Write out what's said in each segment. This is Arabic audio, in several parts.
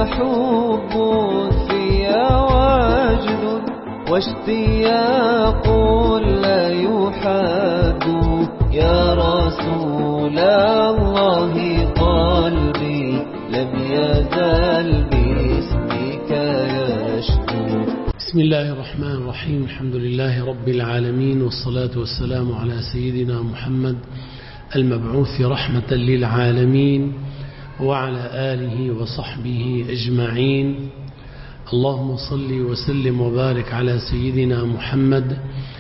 حب في وجد واشتياق لا يحد يا رسول الله قلبي لم يزل باسمك يشدو. بسم الله الرحمن الرحيم. الحمد لله رب العالمين، والصلاة والسلام على سيدنا محمد المبعوث رحمة للعالمين وعلى آله وصحبه أجمعين. اللهم صل وسلم وبارك على سيدنا محمد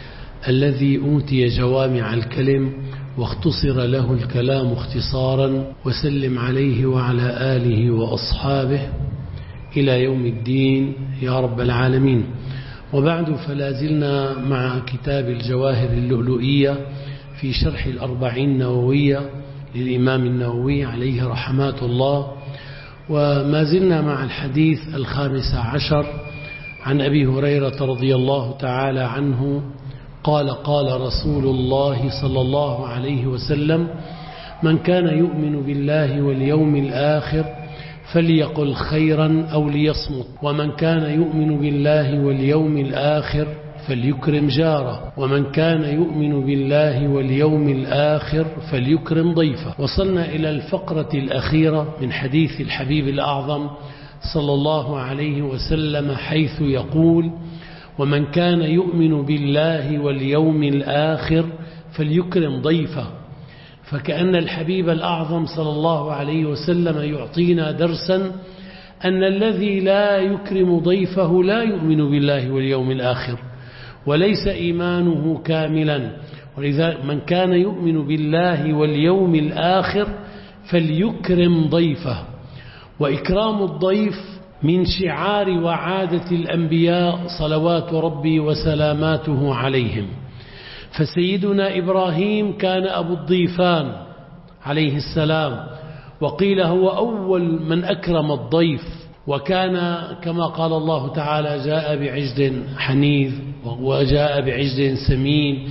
الذي أوتي جوامع الكلم واختصر له الكلام اختصارا، وسلم عليه وعلى آله وأصحابه إلى يوم الدين يا رب العالمين. وبعد، فلا زلنا مع كتاب الجواهر اللؤلؤية في شرح الأربعين النووية للإمام النووي عليه رحمات الله، وما زلنا مع الحديث 15 عن أبي هريرة رضي الله تعالى عنه قال: قال رسول الله صلى الله عليه وسلم: من كان يؤمن بالله واليوم الآخر فليقل خيرا أو ليصمت، ومن كان يؤمن بالله واليوم الآخر فليكرم جاره، ومن كان يؤمن بالله واليوم الآخر فليكرم ضيفه. وصلنا إلى الفقرة الأخيرة من حديث الحبيب الأعظم صلى الله عليه وسلم، حيث يقول: ومن كان يؤمن بالله واليوم الآخر فليكرم ضيفه. فكأن الحبيب الأعظم صلى الله عليه وسلم يعطينا درسا أن الذي لا يكرم ضيفه لا يؤمن بالله واليوم الآخر وليس إيمانه كاملا. ولذا من كان يؤمن بالله واليوم الآخر فليكرم ضيفه. وإكرام الضيف من شعار وعادة الأنبياء صلوات ربي وسلاماته عليهم. فسيدنا إبراهيم كان أبو الضيفان عليه السلام، وقيل هو أول من أكرم الضيف، وكان كما قال الله تعالى: جاء بعجل حنيذ وجاء بعجل سمين.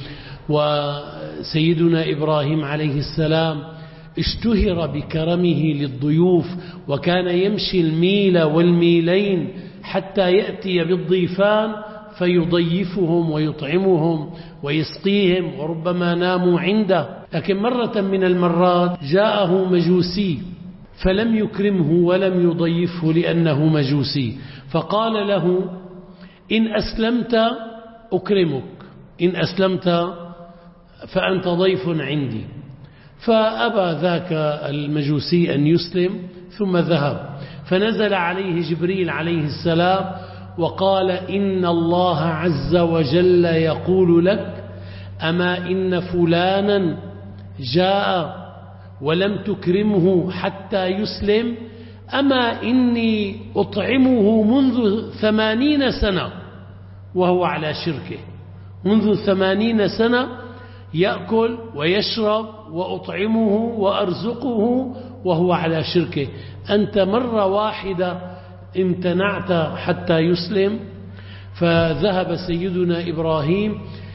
وسيدنا إبراهيم عليه السلام اشتهر بكرمه للضيوف، وكان يمشي الميل والميلين حتى يأتي بالضيفان فيضيفهم ويطعمهم ويسقيهم، وربما ناموا عنده. لكن مرة من المرات جاءه مجوسي فلم يكرمه ولم يضيفه لأنه مجوسي، فقال له: إن أسلمت أكرمك، إن أسلمت فأنت ضيف عندي. فأبى ذاك المجوسي أن يسلم، ثم ذهب. فنزل عليه جبريل عليه السلام وقال: إن الله عز وجل يقول لك: أما إن فلانا جاء ولم تكرمه حتى يسلم، أما إني أطعمه منذ 80 سنة وهو على شركه، منذ 80 سنة يأكل ويشرب وأطعمه وأرزقه وهو على شركه، أنت مرة واحدة امتنعت حتى يسلم. فذهب سيدنا إبراهيم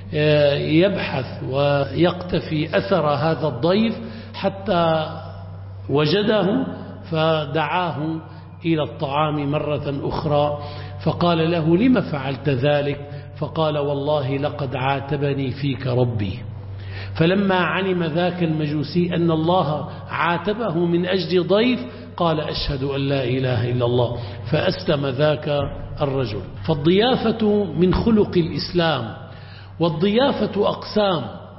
يبحث ويقتفي أثر هذا الضيف حتى وجده، فدعاه إلى الطعام مرة أخرى، فقال له: لم فعلت ذلك؟ فقال: والله لقد عاتبني فيك ربي. فلما علم ذاك المجوسي أن الله عاتبه من أجل ضيف قال: أشهد أن لا إله إلا الله، فأسلم ذاك الرجل. فالضيافة من خلق الإسلام، والضيافة أقسام: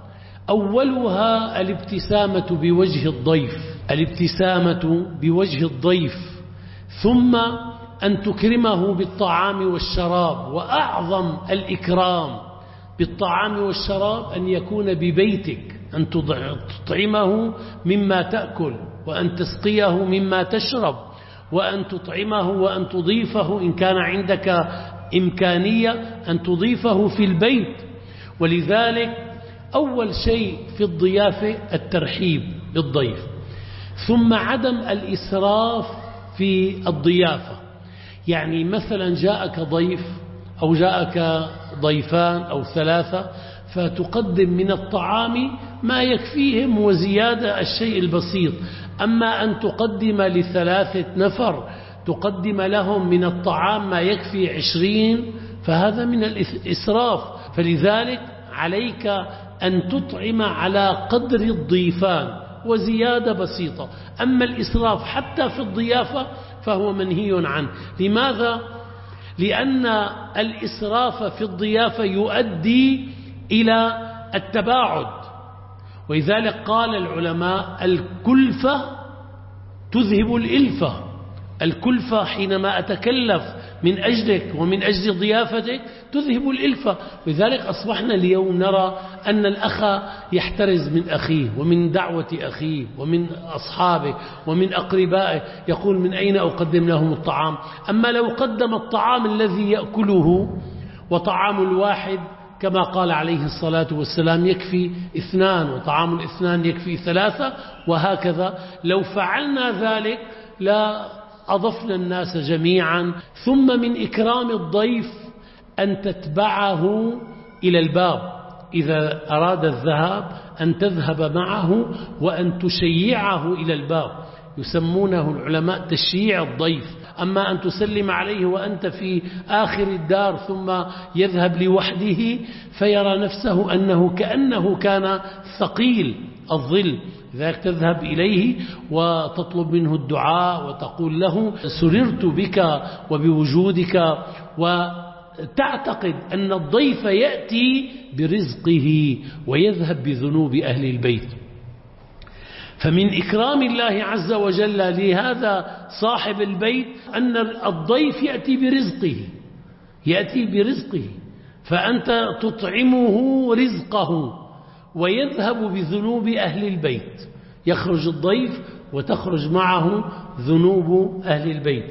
أولها الابتسامة بوجه الضيف، الابتسامة بوجه الضيف، ثم أن تكرمه بالطعام والشراب. وأعظم الإكرام بالطعام والشراب أن يكون ببيتك، أن تطعمه مما تأكل، وأن تسقيه مما تشرب، وأن تطعمه وأن تضيفه إن كان عندك إمكانية أن تضيفه في البيت. ولذلك أول شيء في الضيافة الترحيب بالضيف، ثم عدم الإسراف في الضيافة. يعني مثلا جاءك ضيف أو جاءك ضيفان أو 3، فتقدم من الطعام ما يكفيهم وزيادة الشيء البسيط. أما أن تقدم ل3 نفر تقدم لهم من الطعام ما يكفي 20، فهذا من الإسراف. فلذلك عليك أن تطعم على قدر الضيفان وزيادة بسيطة. أما الإسراف حتى في الضيافة فهو منهي عنه. لماذا؟ لأن الإسراف في الضيافة يؤدي إلى التباعد، ولذلك قال العلماء الكلفة تذهب الإلفة. الكلفة حينما أتكلف من أجلك ومن أجل ضيافتك تذهب الإلفة. لذلك أصبحنا اليوم نرى أن الأخ يحترز من أخيه ومن دعوة أخيه ومن أصحابه ومن أقربائه، يقول من أين أقدم لهم الطعام؟ أما لو قدم الطعام الذي يأكله وطعام الواحد كما قال عليه الصلاة والسلام يكفي 2، وطعام الإثنان يكفي 3، وهكذا لو فعلنا ذلك لا أضفنا الناس جميعا. ثم من إكرام الضيف أن تتبعه إلى الباب، إذا أراد الذهاب أن تذهب معه وأن تشيعه إلى الباب، يسمونه العلماء تشييع الضيف. أما أن تسلم عليه وأنت في آخر الدار ثم يذهب لوحده فيرى نفسه كأنه كان ثقيل الظل، لذلك تذهب إليه وتطلب منه الدعاء وتقول له سررت بك وبوجودك، وتعتقد أن الضيف يأتي برزقه ويذهب بذنوب أهل البيت. فمن إكرام الله عز وجل لهذا صاحب البيت أن الضيف يأتي برزقه، فأنت تطعمه رزقه ويذهب بذنوب أهل البيت. يخرج الضيف وتخرج معه ذنوب أهل البيت.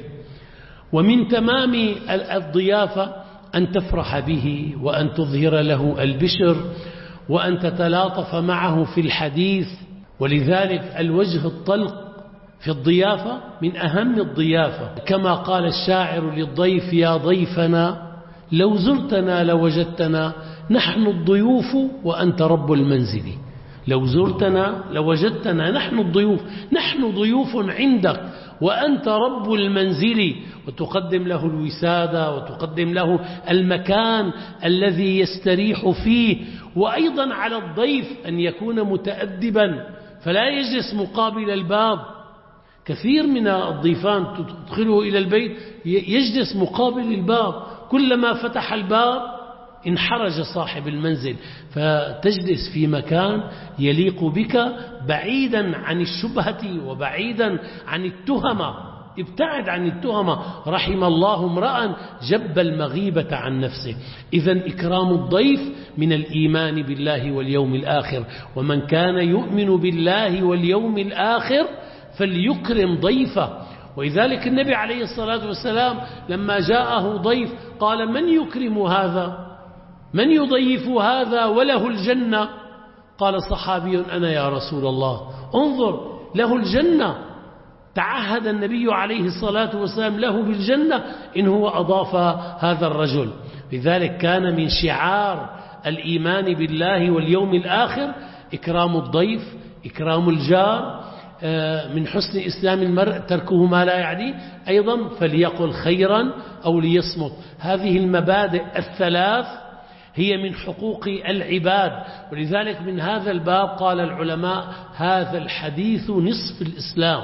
ومن تمام الضيافة أن تفرح به وأن تظهر له البشر وأن تتلاطف معه في الحديث. ولذلك الوجه الطلق في الضيافة من أهم الضيافة، كما قال الشاعر للضيف يا ضيفنا لو زرتنا لوجدتنا نحن الضيوف وأنت رب المنزل. لو زرتنا لوجدتنا نحن الضيوف، نحن ضيوف عندك وأنت رب المنزل. وتقدم له الوسادة وتقدم له المكان الذي يستريح فيه. وأيضا على الضيف أن يكون متأدبا فلا يجلس مقابل الباب. كثير من الضيفان تدخله إلى البيت يجلس مقابل الباب، كلما فتح الباب انحرج صاحب المنزل. فتجلس في مكان يليق بك بعيدا عن الشبهة وبعيدا عن التهمة، ابتعد عن التهمة. رحم الله امرأ جب المغيبة عن نفسه. إذن إكرام الضيف من الإيمان بالله واليوم الآخر، ومن كان يؤمن بالله واليوم الآخر فليكرم ضيفه. ولذلك النبي عليه الصلاة والسلام لما جاءه ضيف قال من يكرم هذا؟ من يضيف هذا وله الجنة؟ قال صحابي أنا يا رسول الله. انظر، له الجنة، تعهد النبي عليه الصلاة والسلام له بالجنة إن هو أضاف هذا الرجل. لذلك كان من شعار الإيمان بالله واليوم الآخر إكرام الضيف، إكرام الجار. من حسن إسلام المرء تركه ما لا يعنيه. أيضا فليقل خيرا أو ليصمت. هذه المبادئ الثلاث هي من حقوق العباد. ولذلك من هذا الباب قال العلماء هذا الحديث نصف الإسلام،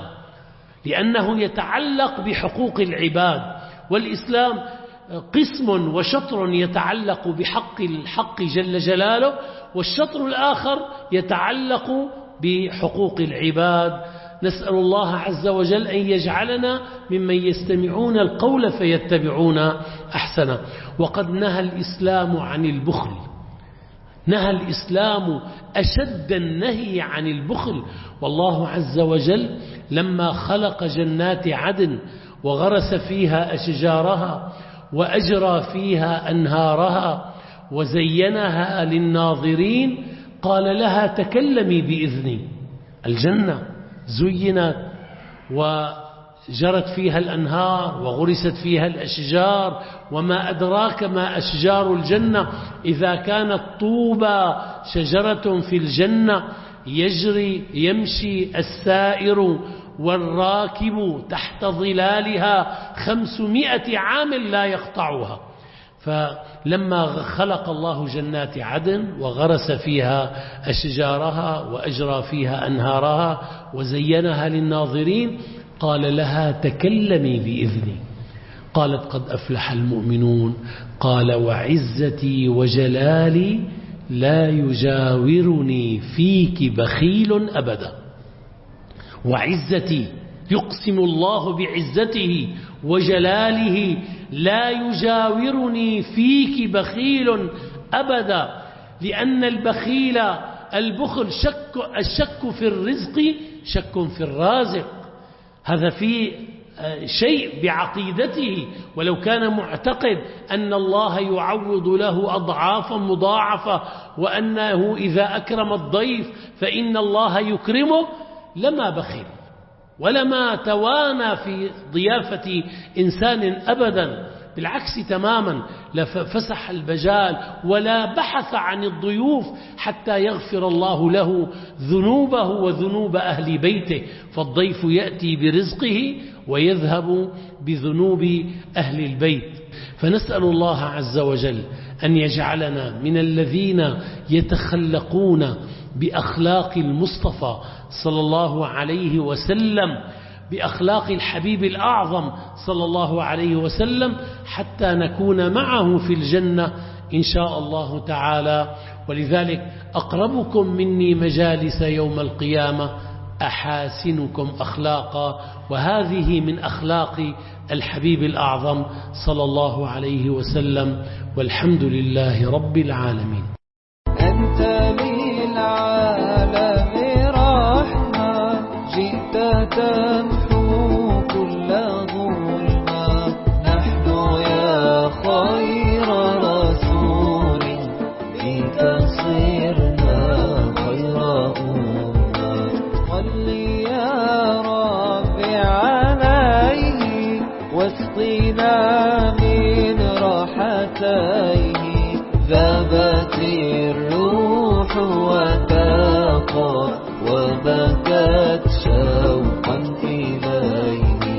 لأنه يتعلق بحقوق العباد. والإسلام قسم وشطر يتعلق بحق الحق جل جلاله، والشطر الآخر يتعلق بحقوق العباد. نسأل الله عز وجل أن يجعلنا ممن يستمعون القول فيتبعون أحسنه. وقد نهى الإسلام عن البخل، نهى الإسلام أشد النهي عن البخل. والله عز وجل لما خلق جنات عدن وغرس فيها أشجارها وأجرى فيها أنهارها وزينها للناظرين قال لها تكلمي بإذني. الجنة زينت وجرت فيها الأنهار وغرست فيها الأشجار، وما أدراك ما أشجار الجنة إذا كانت طوبى شجرة في الجنة يمشي السائر والراكب تحت ظلالها 500 عام لا يقطعها. فلما خلق الله جنات عدن وغرس فيها أشجارها وأجرى فيها أنهارها وزينها للناظرين قال لها تكلمي بإذني. قالت قد أفلح المؤمنون. قال وعزتي وجلالي لا يجاورني فيك بخيل أبدا. وعزتي، يقسم الله بعزته وجلاله لا يجاورني فيك بخيل أبدا، لأن البخيل البخل الشك في الرزق شك في الرازق، هذا في شيء بعقيدته. ولو كان معتقد أن الله يعوض له أضعافا مضاعفة وأنه إذا أكرم الضيف فإن الله يكرمه لما بخل ولما توانى في ضيافة إنسان أبدا، بالعكس تماما، لفسح المجال ولا بحث عن الضيوف حتى يغفر الله له ذنوبه وذنوب أهل بيته. فالضيف يأتي برزقه ويذهب بذنوب أهل البيت. فنسأل الله عز وجل أن يجعلنا من الذين يتخلقون بأخلاق المصطفى صلى الله عليه وسلم، بأخلاق الحبيب الأعظم صلى الله عليه وسلم، حتى نكون معه في الجنة إن شاء الله تعالى. ولذلك أقربكم مني مجالس يوم القيامة أحاسنكم أخلاقا، وهذه من أخلاق الحبيب الأعظم صلى الله عليه وسلم. والحمد لله رب العالمين. أنت للعالم رحمة، جئت تمحو كل ظلمة. نحن يا خير رسول فيك صرنا خير أمة. صل يا رب عليه واسقنا من راحتيه، ذابت